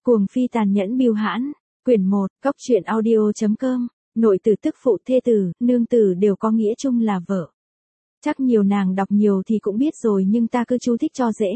Cuồng phi tàn nhẫn bưu hãn, quyển 1, cóc truyện audio.com, nội tử tức phụ thê tử, nương tử đều có nghĩa chung là vợ. Chắc nhiều nàng đọc nhiều thì cũng biết rồi nhưng ta cứ chú thích cho dễ.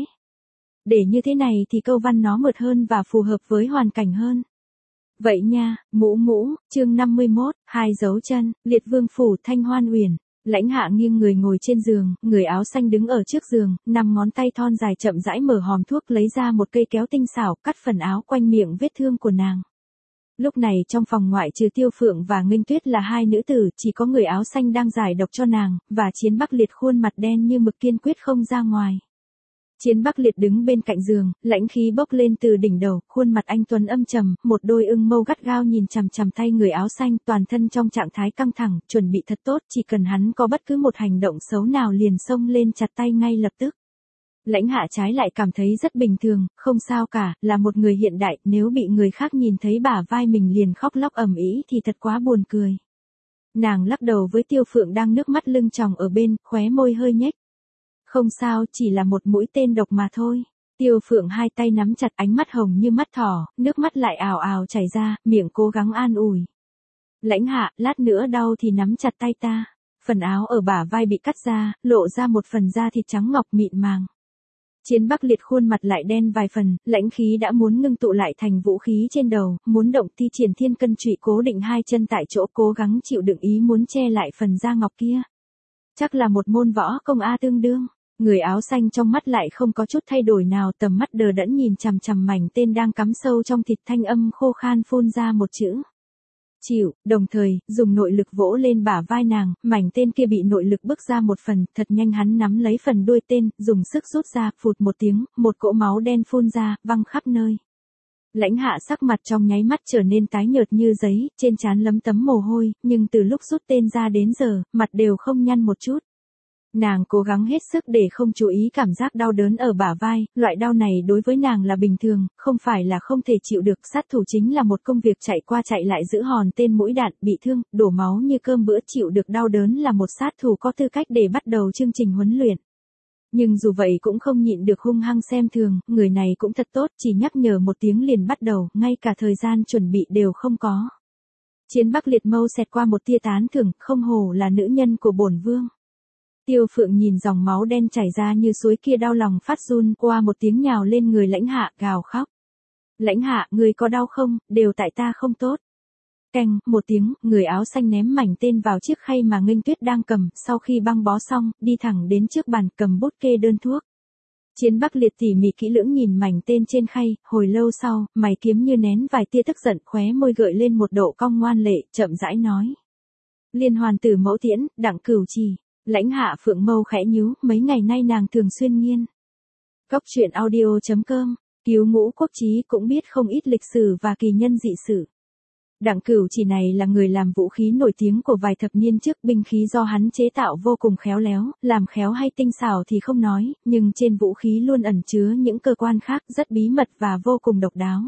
Để như thế này thì câu văn nó mượt hơn và phù hợp với hoàn cảnh hơn. Vậy nha, chương 51, hai dấu chân, liệt vương phủ Thanh Hoan Uyển. Lãnh Hạ nghiêng người ngồi trên giường, người áo xanh đứng ở trước giường, 5 ngón tay thon dài chậm rãi mở hòm thuốc lấy ra một cây kéo tinh xảo, cắt phần áo quanh miệng vết thương của nàng. Lúc này trong phòng ngoại trừ Tiêu Phượng và Nghênh Tuyết là hai nữ tử, chỉ có người áo xanh đang giải độc cho nàng, và Chiến Bắc Liệt khuôn mặt đen như mực kiên quyết không ra ngoài. Chiến Bắc Liệt đứng bên cạnh giường, lãnh khí bốc lên từ đỉnh đầu, khuôn mặt anh tuấn âm trầm, một đôi ưng mâu gắt gao nhìn chằm chằm tay người áo xanh, toàn thân trong trạng thái căng thẳng, chuẩn bị thật tốt, chỉ cần hắn có bất cứ một hành động xấu nào liền xông lên chặt tay ngay lập tức. Lãnh Hạ trái lại cảm thấy rất bình thường, không sao cả, là một người hiện đại, nếu bị người khác nhìn thấy bả vai mình liền khóc lóc ầm ĩ thì thật quá buồn cười. Nàng lắc đầu với Tiêu Phượng đang nước mắt lưng tròng ở bên, khóe môi hơi nhếch. Không sao, chỉ là một mũi tên độc mà thôi. Tiêu Phượng hai tay nắm chặt, ánh mắt hồng như mắt thỏ, nước mắt lại ào ào chảy ra, miệng cố gắng an ủi. Lãnh Hạ, lát nữa đau thì nắm chặt tay ta. Phần áo ở bả vai bị cắt ra, lộ ra một phần da thịt trắng ngọc mịn màng. Chiến Bắc Liệt khuôn mặt lại đen vài phần, lãnh khí đã muốn ngưng tụ lại thành vũ khí trên đầu, muốn động thi triển thiên cân trụy cố định hai chân tại chỗ, cố gắng chịu đựng ý muốn che lại phần da ngọc kia. Chắc là một môn võ công A tương đương. Người áo xanh trong mắt lại không có chút thay đổi nào, tầm mắt đờ đẫn nhìn chằm chằm mảnh tên đang cắm sâu trong thịt, thanh âm khô khan phun ra một chữ. Chịu, đồng thời, dùng nội lực vỗ lên bả vai nàng, mảnh tên kia bị nội lực bước ra một phần, thật nhanh hắn nắm lấy phần đuôi tên, dùng sức rút ra, phụt một tiếng, một cỗ máu đen phun ra, văng khắp nơi. Lãnh Hạ sắc mặt trong nháy mắt trở nên tái nhợt như giấy, trên trán lấm tấm mồ hôi, nhưng từ lúc rút tên ra đến giờ, mặt đều không nhăn một chút. Nàng cố gắng hết sức để không chú ý cảm giác đau đớn ở bả vai, loại đau này đối với nàng là bình thường, không phải là không thể chịu được, sát thủ chính là một công việc chạy qua chạy lại giữ hòn tên mũi đạn, bị thương, đổ máu như cơm bữa, chịu được đau đớn là một sát thủ có tư cách để bắt đầu chương trình huấn luyện. Nhưng dù vậy cũng không nhịn được hung hăng xem thường, người này cũng thật tốt, chỉ nhắc nhở một tiếng liền bắt đầu, ngay cả thời gian chuẩn bị đều không có. Chiến Bắc Liệt mâu xẹt qua một tia tán thưởng, không hổ là nữ nhân của bổn vương. Tiêu Phượng nhìn dòng máu đen chảy ra như suối kia đau lòng phát run, qua một tiếng nhào lên người Lãnh Hạ, gào khóc. Lãnh Hạ, người có đau không, đều tại ta không tốt. Canh, một tiếng, người áo xanh ném mảnh tên vào chiếc khay mà Nghênh Tuyết đang cầm, sau khi băng bó xong, đi thẳng đến trước bàn, cầm bút kê đơn thuốc. Chiến Bắc Liệt tỉ mỉ kỹ lưỡng nhìn mảnh tên trên khay, hồi lâu sau, mày kiếm như nén vài tia tức giận, khóe môi gợi lên một độ cong ngoan lệ, chậm rãi nói. Liên hoàn tử mẫu tiễn, Đặng Cửu Trì. Lãnh Hạ phượng mâu khẽ nhíu, mấy ngày nay nàng thường xuyên nghiên. Cóc truyện audio.com, cứu ngũ quốc chí cũng biết không ít lịch sử và kỳ nhân dị sử. Đặng Cửu Trì này là người làm vũ khí nổi tiếng của vài thập niên trước, binh khí do hắn chế tạo vô cùng khéo léo, làm khéo hay tinh xảo thì không nói, nhưng trên vũ khí luôn ẩn chứa những cơ quan khác rất bí mật và vô cùng độc đáo.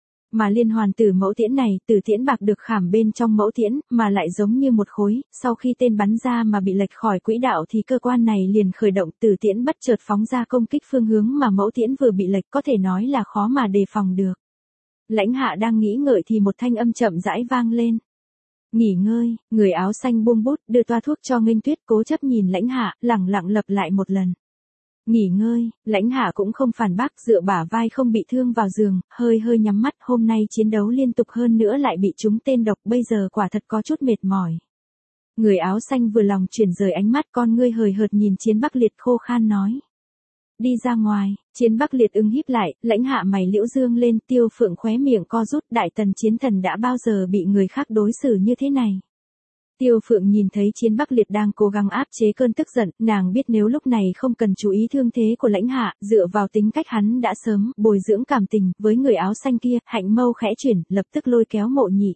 Mà liên hoàn tử mẫu tiễn này, tử tiễn bạc được khảm bên trong mẫu tiễn, mà lại giống như một khối, sau khi tên bắn ra mà bị lệch khỏi quỹ đạo thì cơ quan này liền khởi động, tử tiễn bất chợt phóng ra công kích phương hướng mà mẫu tiễn vừa bị lệch, có thể nói là khó mà đề phòng được. Lãnh Hạ đang nghĩ ngợi thì một thanh âm chậm rãi vang lên. Nghỉ ngơi, người áo xanh buông bút, đưa toa thuốc cho Nghênh Tuyết, cố chấp nhìn Lãnh Hạ, lẳng lặng lặp lại một lần. Nghỉ ngơi, Lãnh Hạ cũng không phản bác, dựa bả vai không bị thương vào giường, hơi hơi nhắm mắt, hôm nay chiến đấu liên tục hơn nữa lại bị trúng tên độc, bây giờ quả thật có chút mệt mỏi. Người áo xanh vừa lòng chuyển rời ánh mắt, con ngươi hời hợt nhìn Chiến Bắc Liệt, khô khan nói. Đi ra ngoài. Chiến Bắc Liệt híp lại, Lãnh Hạ mày liễu dương lên, Tiêu Phượng khóe miệng co rút, đại tần chiến thần đã bao giờ bị người khác đối xử như thế này. Tiêu Phượng nhìn thấy Chiến Bắc Liệt đang cố gắng áp chế cơn tức giận, nàng biết nếu lúc này không cần chú ý thương thế của Lãnh Hạ, dựa vào tính cách hắn đã sớm bồi dưỡng cảm tình với người áo xanh kia, hạnh mâu khẽ chuyển, lập tức lôi kéo Mộ Nhị.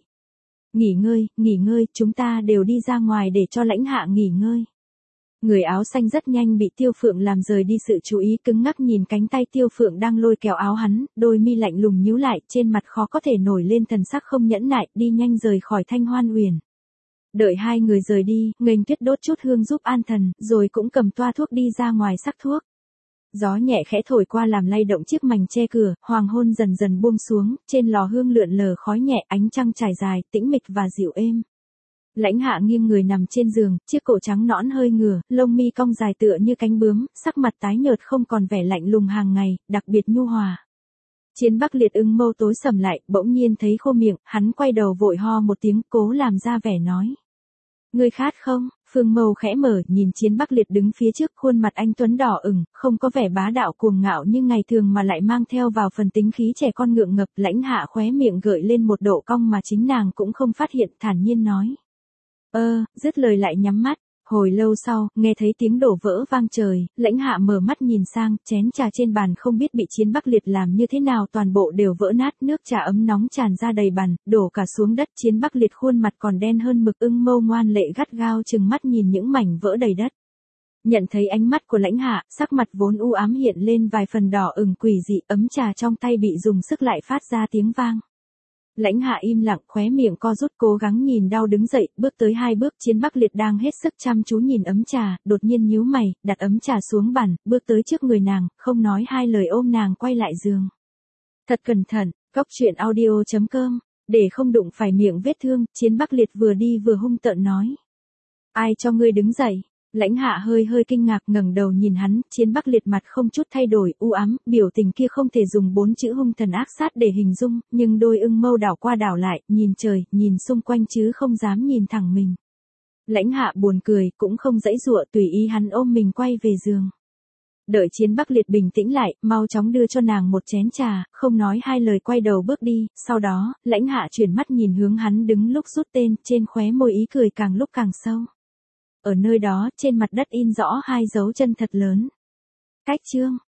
Nghỉ ngơi, chúng ta đều đi ra ngoài để cho Lãnh Hạ nghỉ ngơi. Người áo xanh rất nhanh bị Tiêu Phượng làm rời đi sự chú ý, cứng ngắc nhìn cánh tay Tiêu Phượng đang lôi kéo áo hắn, đôi mi lạnh lùng nhíu lại, trên mặt khó có thể nổi lên thần sắc không nhẫn nại, đi nhanh rời khỏi Thanh Hoan Uyển. Đợi hai người rời đi, Nghênh Tuyết đốt chút hương giúp an thần, rồi cũng cầm toa thuốc đi ra ngoài sắc thuốc. Gió nhẹ khẽ thổi qua làm lay động chiếc mành che cửa, hoàng hôn dần dần buông xuống, trên lò hương lượn lờ khói nhẹ, ánh trăng trải dài, tĩnh mịch và dịu êm. Lãnh Hạ nghiêng người nằm trên giường, chiếc cổ trắng nõn hơi ngửa, lông mi cong dài tựa như cánh bướm, sắc mặt tái nhợt không còn vẻ lạnh lùng hàng ngày, đặc biệt nhu hòa. Chiến Bắc Liệt ưng mâu tối sầm lại, bỗng nhiên thấy khô miệng, hắn quay đầu vội ho một tiếng, cố làm ra vẻ nói. Ngươi khát không? Phương Mâu khẽ mở, nhìn Chiến Bắc Liệt đứng phía trước, khuôn mặt anh tuấn đỏ ửng, không có vẻ bá đạo cuồng ngạo như ngày thường mà lại mang theo vào phần tính khí trẻ con ngượng ngập. Lãnh Hạ khóe miệng gợi lên một độ cong mà chính nàng cũng không phát hiện, thản nhiên nói. Dứt lời lại nhắm mắt. Hồi lâu sau, nghe thấy tiếng đổ vỡ vang trời, Lãnh Hạ mở mắt nhìn sang, chén trà trên bàn không biết bị Chiến Bắc Liệt làm như thế nào toàn bộ đều vỡ nát, nước trà ấm nóng tràn ra đầy bàn, đổ cả xuống đất. Chiến Bắc Liệt khuôn mặt còn đen hơn mực, ưng mâu ngoan lệ gắt gao chừng mắt nhìn những mảnh vỡ đầy đất. Nhận thấy ánh mắt của Lãnh Hạ, sắc mặt vốn u ám hiện lên vài phần đỏ ửng quỷ dị, ấm trà trong tay bị dùng sức lại phát ra tiếng vang. Lãnh Hạ im lặng, khóe miệng co rút, cố gắng nhìn đau đứng dậy, bước tới 2 bước. Chiến Bắc Liệt đang hết sức chăm chú nhìn ấm trà, đột nhiên nhíu mày, đặt ấm trà xuống bàn, bước tới trước người nàng, không nói hai lời ôm nàng quay lại giường. Thật cẩn thận, coctruyện.audio.com, để không đụng phải miệng vết thương. Chiến Bắc Liệt vừa đi vừa hung tợn nói. Ai cho ngươi đứng dậy? Lãnh Hạ hơi kinh ngạc ngẩng đầu nhìn hắn, Chiến Bắc Liệt mặt không chút thay đổi, u ám, biểu tình kia không thể dùng 4 chữ hung thần ác sát để hình dung, nhưng đôi ưng mâu đảo qua đảo lại, nhìn trời, nhìn xung quanh chứ không dám nhìn thẳng mình. Lãnh Hạ buồn cười, cũng không giãy giụa, tùy ý hắn ôm mình quay về giường. Đợi Chiến Bắc Liệt bình tĩnh lại, mau chóng đưa cho nàng một chén trà, không nói hai lời quay đầu bước đi, sau đó, Lãnh Hạ chuyển mắt nhìn hướng hắn đứng lúc rút tên, trên khóe môi ý cười càng lúc càng sâu. Ở nơi đó, trên mặt đất in rõ 2 dấu chân thật lớn. Cách chương